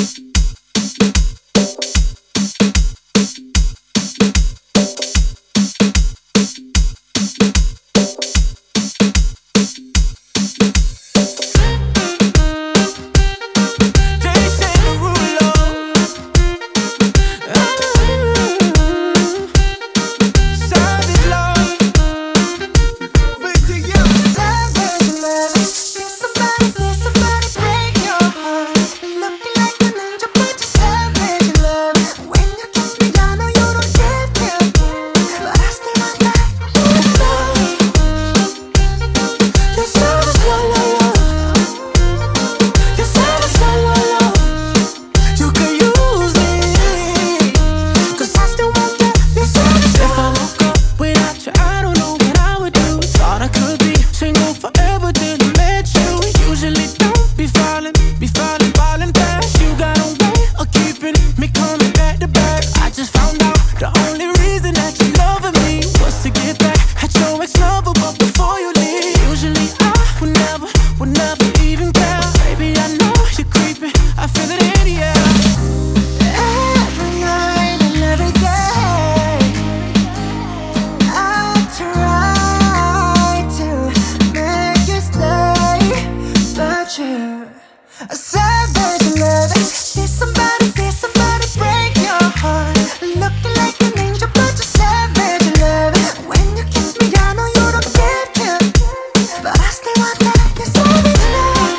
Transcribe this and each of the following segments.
A savage love. Did somebody break your heart? Looking like an angel, but you're savage love. When you kiss me, I know you don't give to, but I still want that. You're savage love.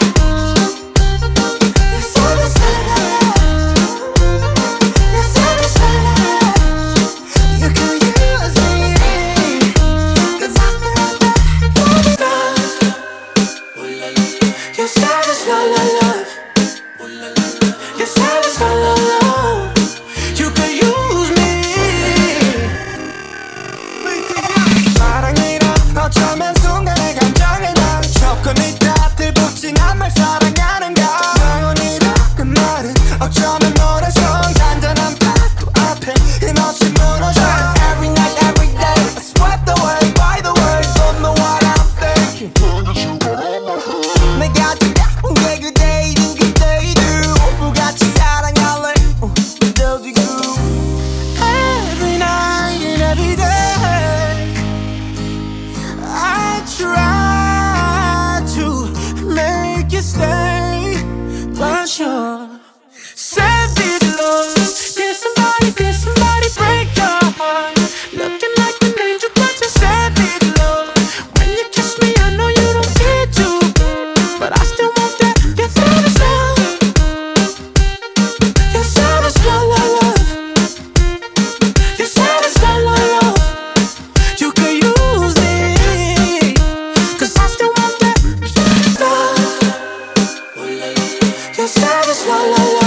You're savage love. You're savage love. You can use me, 'cause I still want that. You're savage love. You're savage, la la la. You could use me. 사랑이라 어쩌면 순간의 감정에 난 조금이 다 들붙진 않을 사랑하는가. 영원이라는 말은 어쩌면 노래성 단단한 파도 앞에 힘없이 무너져. Every night, every day, I swept away by the words. Don't know what I'm thinking. 내가 지나온 게 그대이든 그대이든 같이 사랑할래. Love you every night and every day. I try to make you stay, but you're savage love. Did somebody break your heart? Looking like an angel, but you're savage love. When you kiss me, I know you don't get to, but I still want that. You're savage love. You're savage love. You're savage love. You could use me, 'cause I still want that love. You're savage love.